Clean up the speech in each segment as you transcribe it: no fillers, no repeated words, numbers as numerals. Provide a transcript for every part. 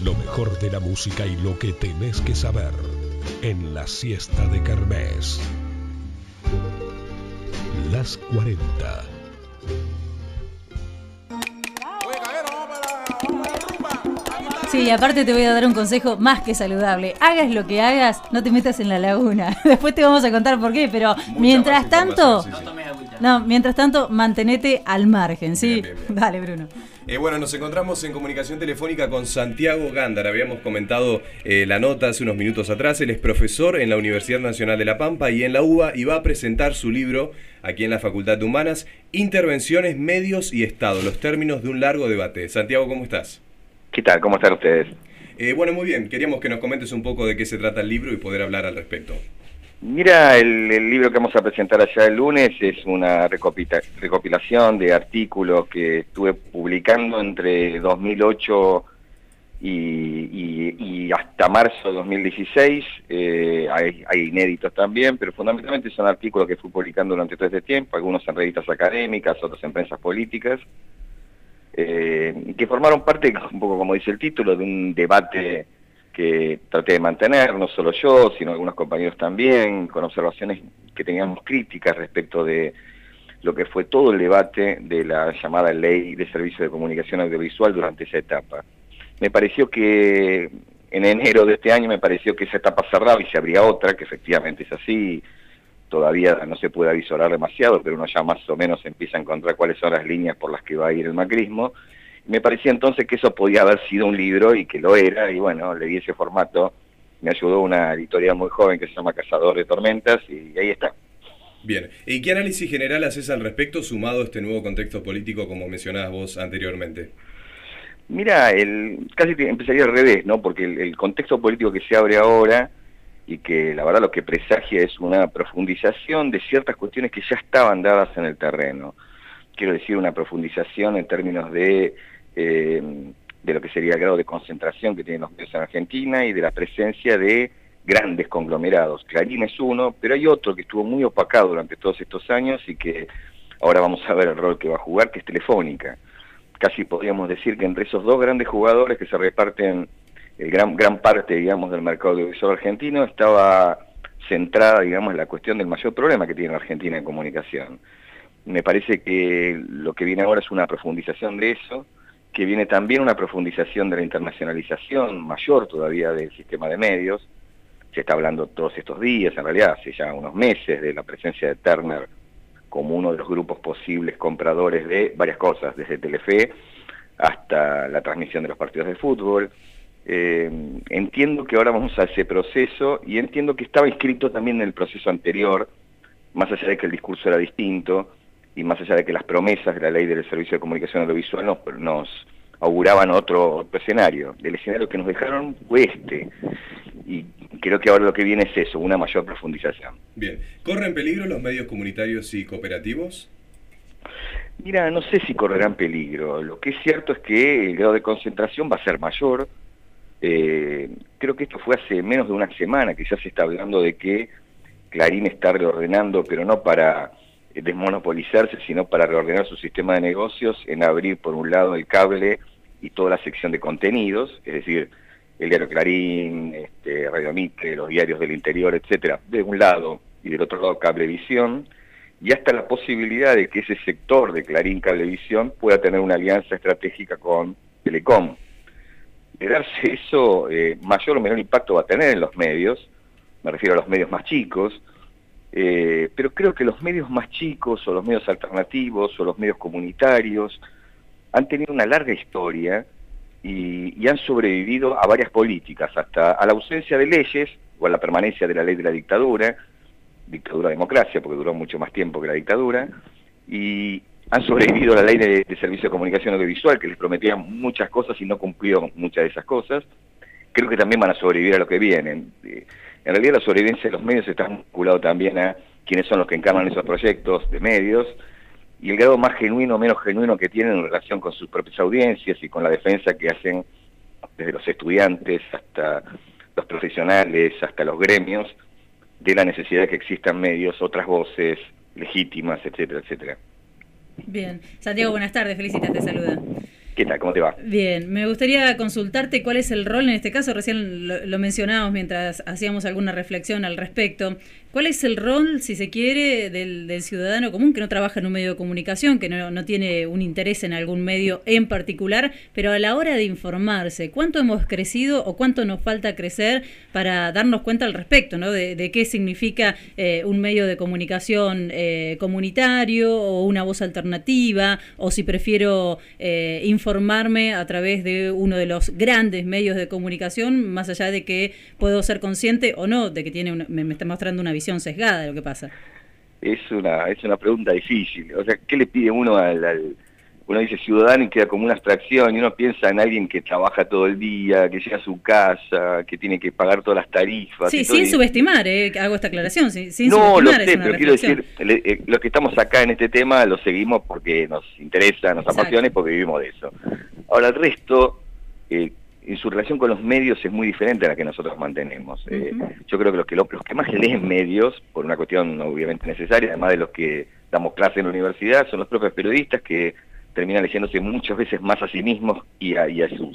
Lo mejor de la música y lo que tenés que saber en la siesta de Kermés. Las 40. Sí, aparte te voy a dar un consejo más que saludable. Hagas lo que hagas, no te metas en la laguna. Después te vamos a contar por qué, pero mientras tanto... mientras tanto, mantenete al margen, ¿sí? Bien. Dale, Bruno. Bueno, nos encontramos en comunicación telefónica con Santiago Gándara. Habíamos comentado la nota hace unos minutos atrás. Él es profesor en la Universidad Nacional de La Pampa y en la UBA y va a presentar su libro aquí en la Facultad de Humanas, Intervenciones, Medios y Estado, los términos de un largo debate. Santiago, ¿cómo estás? ¿Qué tal? ¿Cómo están ustedes? Bueno, muy bien. Queríamos que nos comentes un poco de qué se trata el libro y poder hablar al respecto. Mira, el libro que vamos a presentar allá el lunes es una recopilación de artículos que estuve publicando entre 2008 y hasta marzo de 2016. Hay inéditos también, pero fundamentalmente son artículos que fui publicando durante todo este tiempo, algunos en revistas académicas, otros en prensas políticas, que formaron parte, un poco como dice el título, de un debate que traté de mantener, no solo yo, sino algunos compañeros también, con observaciones que teníamos críticas respecto de lo que fue todo el debate de la llamada Ley de Servicio de Comunicación Audiovisual durante esa etapa. Me pareció que en enero de este año me pareció que esa etapa cerraba y se abría otra, que efectivamente es así, todavía no se puede avisorar demasiado, pero uno ya más o menos empieza a encontrar cuáles son las líneas por las que va a ir el macrismo. Me parecía entonces que eso podía haber sido un libro y que lo era, y bueno, le di ese formato. Me ayudó una editorial muy joven que se llama Cazador de Tormentas y ahí está. Bien, ¿y qué análisis general haces al respecto sumado a este nuevo contexto político como mencionabas vos anteriormente? Mira, casi empezaría al revés, ¿no? Porque el contexto político que se abre ahora y que la verdad lo que presagia es una profundización de ciertas cuestiones que ya estaban dadas en el terreno. Quiero decir, una profundización en términos de lo que sería el grado de concentración que tienen los medios en Argentina y de la presencia de grandes conglomerados. Clarín es uno, pero hay otro que estuvo muy opacado durante todos estos años y que ahora vamos a ver el rol que va a jugar, que es Telefónica. Casi podríamos decir que entre esos dos grandes jugadores que se reparten gran parte, digamos, del mercado audiovisual argentino, estaba centrada, digamos, en la cuestión del mayor problema que tiene la Argentina en comunicación. Me parece que lo que viene ahora es una profundización de eso, que viene también una profundización de la internacionalización mayor todavía del sistema de medios. Se está hablando todos estos días, en realidad hace ya unos meses, de la presencia de Turner como uno de los grupos posibles compradores de varias cosas, desde Telefe hasta la transmisión de los partidos de fútbol. Entiendo que ahora vamos a ese proceso y entiendo que estaba inscrito también en el proceso anterior, más allá de que el discurso era distinto, y más allá de que las promesas de la Ley del Servicio de Comunicación Audiovisual nos auguraban otro escenario. El escenario que nos dejaron fue este, y creo que ahora lo que viene es eso, una mayor profundización. Bien, ¿corren peligro los medios comunitarios y cooperativos? Mira, no sé si correrán peligro. Lo que es cierto es que el grado de concentración va a ser mayor. Creo que esto fue hace menos de una semana que ya se está hablando de que Clarín está reordenando, pero no para desmonopolizarse, sino para reordenar su sistema de negocios, en abrir por un lado el cable y toda la sección de contenidos, es decir, el diario Clarín, Radio Mitre, los diarios del interior, etcétera, de un lado, y del otro lado Cablevisión, y hasta la posibilidad de que ese sector de Clarín Cablevisión pueda tener una alianza estratégica con Telecom. De darse eso, mayor o menor impacto va a tener en los medios, me refiero a los medios más chicos, pero creo que los medios más chicos, o los medios alternativos, o los medios comunitarios, han tenido una larga historia y han sobrevivido a varias políticas, hasta a la ausencia de leyes, o a la permanencia de la ley de la dictadura democracia, porque duró mucho más tiempo que la dictadura, y han sobrevivido a la ley de Servicio de Comunicación Audiovisual, que les prometía muchas cosas y no cumplió muchas de esas cosas. Creo que también van a sobrevivir a lo que viene. En realidad la sobrevivencia de los medios está vinculado también a quiénes son los que encarnan esos proyectos de medios, y el grado más genuino o menos genuino que tienen en relación con sus propias audiencias y con la defensa que hacen desde los estudiantes hasta los profesionales, hasta los gremios, de la necesidad de que existan medios, otras voces legítimas, etcétera, etcétera. Bien. Santiago, buenas tardes, Felicitas te saluda. ¿Qué tal? ¿Cómo te va? Bien, me gustaría consultarte cuál es el rol en este caso, recién lo mencionábamos mientras hacíamos alguna reflexión al respecto. ¿Cuál es el rol, si se quiere, del ciudadano común que no trabaja en un medio de comunicación, que no tiene un interés en algún medio en particular, pero a la hora de informarse, cuánto hemos crecido o cuánto nos falta crecer para darnos cuenta al respecto, ¿no? De qué significa un medio de comunicación comunitario o una voz alternativa, o si prefiero informarme a través de uno de los grandes medios de comunicación, más allá de que puedo ser consciente o no de que tiene me está mostrando una visión sesgada de lo que pasa. Es una pregunta difícil. O sea, ¿qué le pide uno uno dice ciudadano y queda como una abstracción, y uno piensa en alguien que trabaja todo el día, que llega a su casa, que tiene que pagar todas las tarifas? Sí, sin subestimar, hago esta aclaración, sin no, subestimar. No, lo sé, pero quiero decir, los que estamos acá en este tema lo seguimos porque nos interesa, nos apasiona y porque vivimos de eso. Ahora, el resto, en su relación con los medios es muy diferente a la que nosotros mantenemos. Yo creo que los que más leen medios, por una cuestión obviamente necesaria, además de los que damos clase en la universidad, son los propios periodistas que terminan leyéndose muchas veces más a sí mismos y a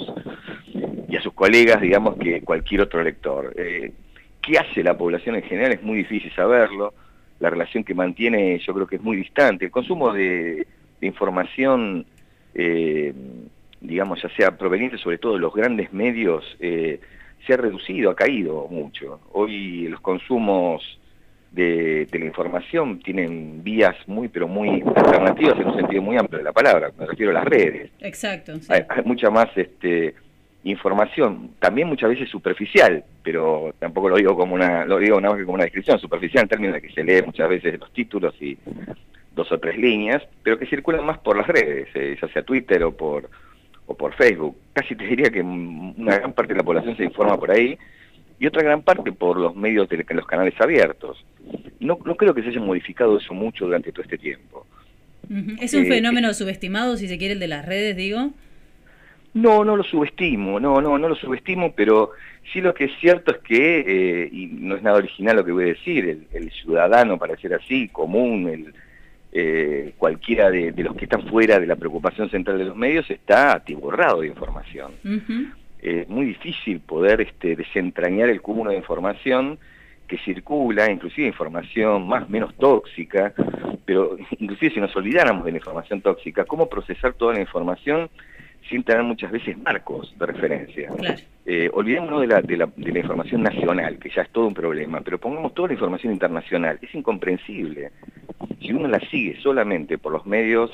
sus colegas, digamos, que cualquier otro lector. ¿Qué hace la población en general? Es muy difícil saberlo. La relación que mantiene yo creo que es muy distante. El consumo de información, digamos, ya sea proveniente sobre todo de los grandes medios, se ha reducido, ha caído mucho. Hoy los consumos de la información tienen vías muy, pero muy alternativas en un sentido muy amplio de la palabra, me refiero a las redes. Exacto. Sí. Hay mucha más información, también muchas veces superficial, pero tampoco lo digo lo digo nada más que como una descripción, superficial en términos de que se lee muchas veces los títulos y 2 o 3 líneas, pero que circulan más por las redes, ya sea Twitter o por Facebook. Casi te diría que una gran parte de la población se informa por ahí, y otra gran parte por los medios de los canales abiertos. No creo que se haya modificado eso mucho durante todo este tiempo. ¿Es un fenómeno subestimado, si se quiere, el de las redes, digo? No lo subestimo, no lo subestimo, pero sí lo que es cierto es que, y no es nada original lo que voy a decir, el ciudadano, para ser así, común, cualquiera de los que están fuera de la preocupación central de los medios, está atiborrado de información. Es muy difícil poder desentrañar el cúmulo de información que circula, inclusive información más o menos tóxica, pero inclusive si nos olvidáramos de la información tóxica, ¿cómo procesar toda la información sin tener muchas veces marcos de referencia? Claro. Olvidémonos de la información nacional, que ya es todo un problema, pero pongamos toda la información internacional. Es incomprensible. Si uno la sigue solamente por los medios,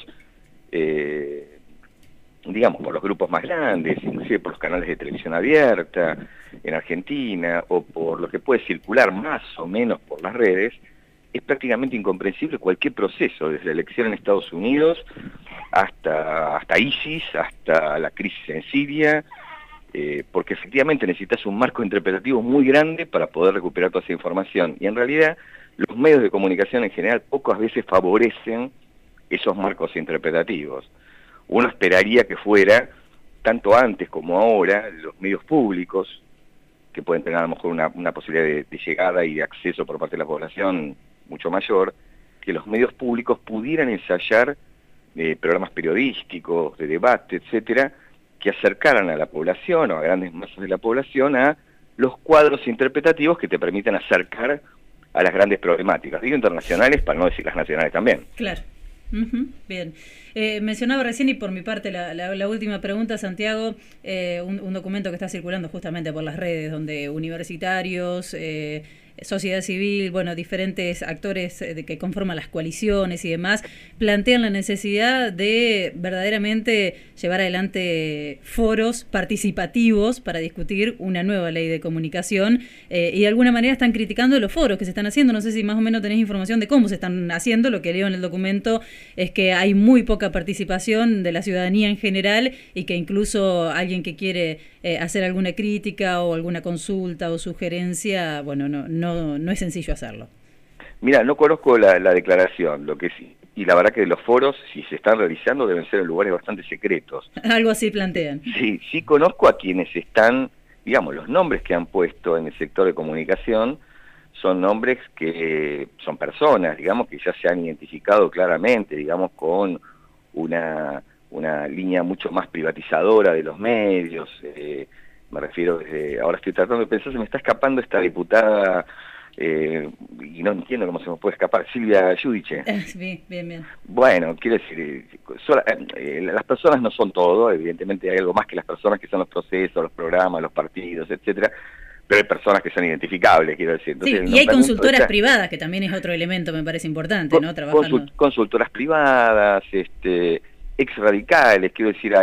digamos, por los grupos más grandes, inclusive por los canales de televisión abierta en Argentina, o por lo que puede circular más o menos por las redes, es prácticamente incomprensible cualquier proceso, desde la elección en Estados Unidos hasta ISIS, hasta la crisis en Siria, porque efectivamente necesitas un marco interpretativo muy grande para poder recuperar toda esa información. Y en realidad los medios de comunicación en general pocas veces favorecen esos marcos interpretativos. Uno esperaría que fuera, tanto antes como ahora, los medios públicos, que pueden tener a lo mejor una posibilidad de llegada y de acceso por parte de la población mucho mayor, que los medios públicos pudieran ensayar programas periodísticos, de debate, etcétera, que acercaran a la población o a grandes masas de la población a los cuadros interpretativos que te permitan acercar a las grandes problemáticas, digo internacionales para no decir las nacionales también. Claro. Bien. Mencionaba recién, y por mi parte la última pregunta, Santiago, un documento que está circulando justamente por las redes, donde universitarios, sociedad civil, bueno, diferentes actores que conforman las coaliciones y demás, plantean la necesidad de verdaderamente llevar adelante foros participativos para discutir una nueva ley de comunicación, y de alguna manera están criticando los foros que se están haciendo. No sé si más o menos tenés información de cómo se están haciendo. Lo que leo en el documento es que hay muy poca participación de la ciudadanía en general, y que incluso alguien que quiere hacer alguna crítica o alguna consulta o sugerencia, bueno, no es sencillo hacerlo. Mira, no conozco la declaración, lo que sí, y la verdad que los foros, si se están realizando, deben ser en lugares bastante secretos. Algo así plantean. Sí conozco a quienes están, digamos, los nombres que han puesto en el sector de comunicación son nombres que son personas, digamos, que ya se han identificado claramente, digamos, con una una línea mucho más privatizadora de los medios. Me refiero, ahora estoy tratando de pensar, se me está escapando esta diputada, y no entiendo cómo se me puede escapar, Silvia Giudice. Bien. Bueno, quiero decir, las personas no son todo, evidentemente hay algo más que las personas, que son los procesos, los programas, los partidos, etcétera, pero hay personas que son identificables, quiero decir. Entonces, sí, y hay consultoras privadas, que también es otro elemento, me parece importante, ¿no? Trabajando. Consultoras privadas, ex radicales, quiero decir,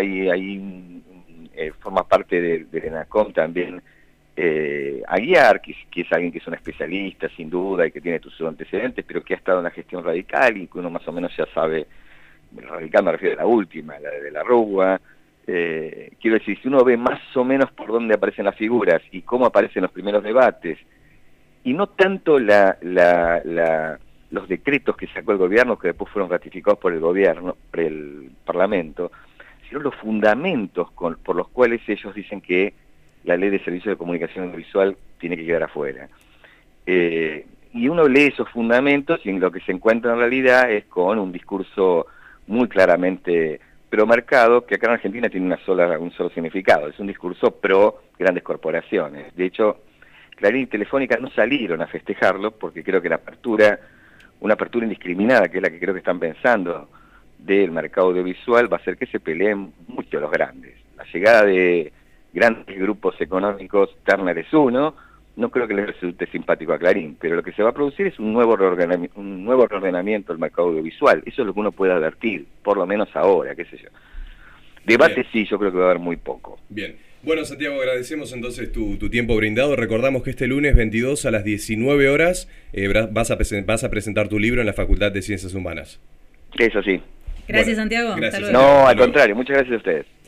forma parte del ENACOM también, Aguiar, que es alguien que es un especialista, sin duda, y que tiene sus antecedentes, pero que ha estado en la gestión radical, y que uno más o menos ya sabe, radical me refiero a la última, la de la Rúa. Quiero decir, si uno ve más o menos por dónde aparecen las figuras, y cómo aparecen los primeros debates, y no tanto los decretos que sacó el gobierno, que después fueron ratificados por el gobierno, por el Parlamento, sino los fundamentos por los cuales ellos dicen que la ley de servicios de comunicación audiovisual tiene que quedar afuera. Y uno lee esos fundamentos y en lo que se encuentra en realidad es con un discurso muy claramente promarcado, que acá en Argentina tiene un solo significado, es un discurso pro grandes corporaciones. De hecho, Clarín y Telefónica no salieron a festejarlo porque creo que una apertura indiscriminada, que es la que creo que están pensando, del mercado audiovisual, va a hacer que se peleen mucho los grandes. La llegada de grandes grupos económicos, Turner es uno, no creo que les resulte simpático a Clarín, pero lo que se va a producir es un nuevo reordenamiento del mercado audiovisual. Eso es lo que uno puede advertir, por lo menos ahora, qué sé yo. Debate Bien. Sí, yo creo que va a haber muy poco. Bien. Bueno, Santiago, agradecemos entonces tu tiempo brindado. Recordamos que este lunes 22 a las 19 horas vas a presentar tu libro en la Facultad de Ciencias Humanas. Eso sí. Gracias, Bueno, Santiago. Gracias. Hasta luego. No, al contrario, muchas gracias a ustedes.